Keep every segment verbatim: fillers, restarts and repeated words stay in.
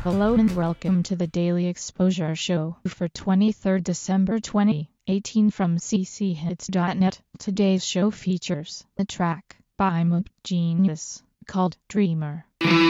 Hello and welcome to the Daily Exposure Show for twenty-third December twenty eighteen from c c hits dot net. Today's show features a track by Mood Genius called Dreamer.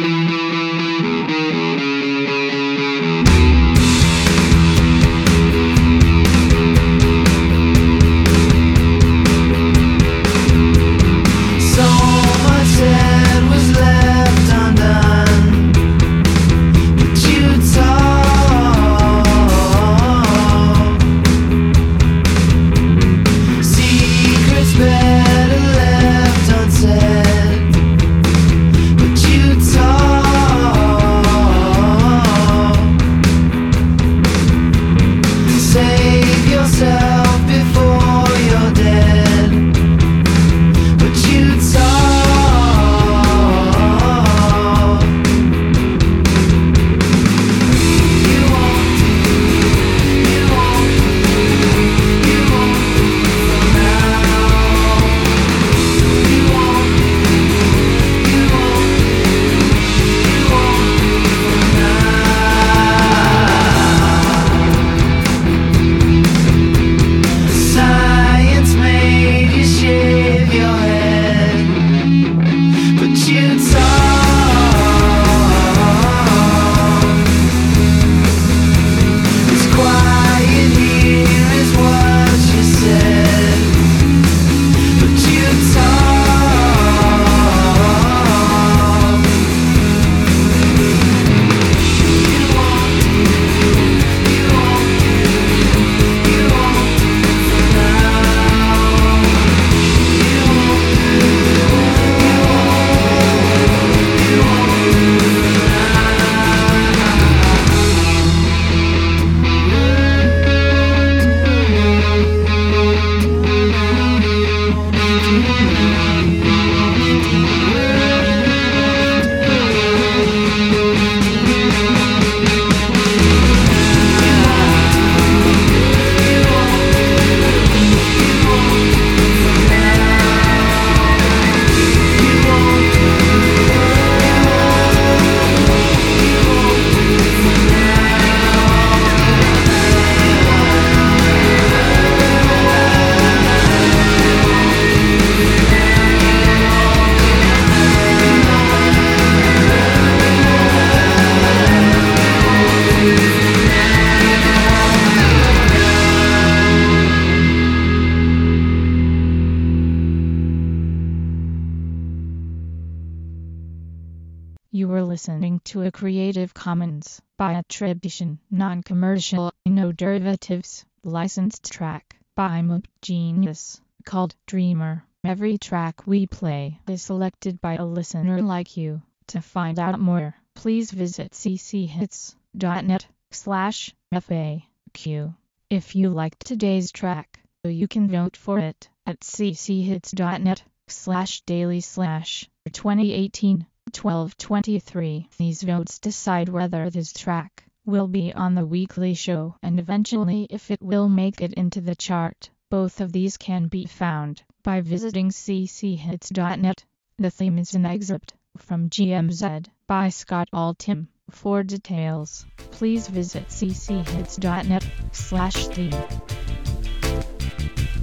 You were listening to a Creative Commons by attribution, non-commercial, no derivatives, licensed track by Mood Genius called Dreamer. Every track we play is selected by a listener like you. To find out more, please visit c c hits dot net slash F A Q. If you liked today's track, you can vote for it at c c hits dot net slash daily slash twenty eighteen. twelve twenty-three. These votes decide whether this track will be on the weekly show and eventually if it will make it into the chart. Both of these can be found by visiting c c hits dot net. The theme is an excerpt from G M Z by Scott Altham. For details, please visit c c hits dot net slash theme.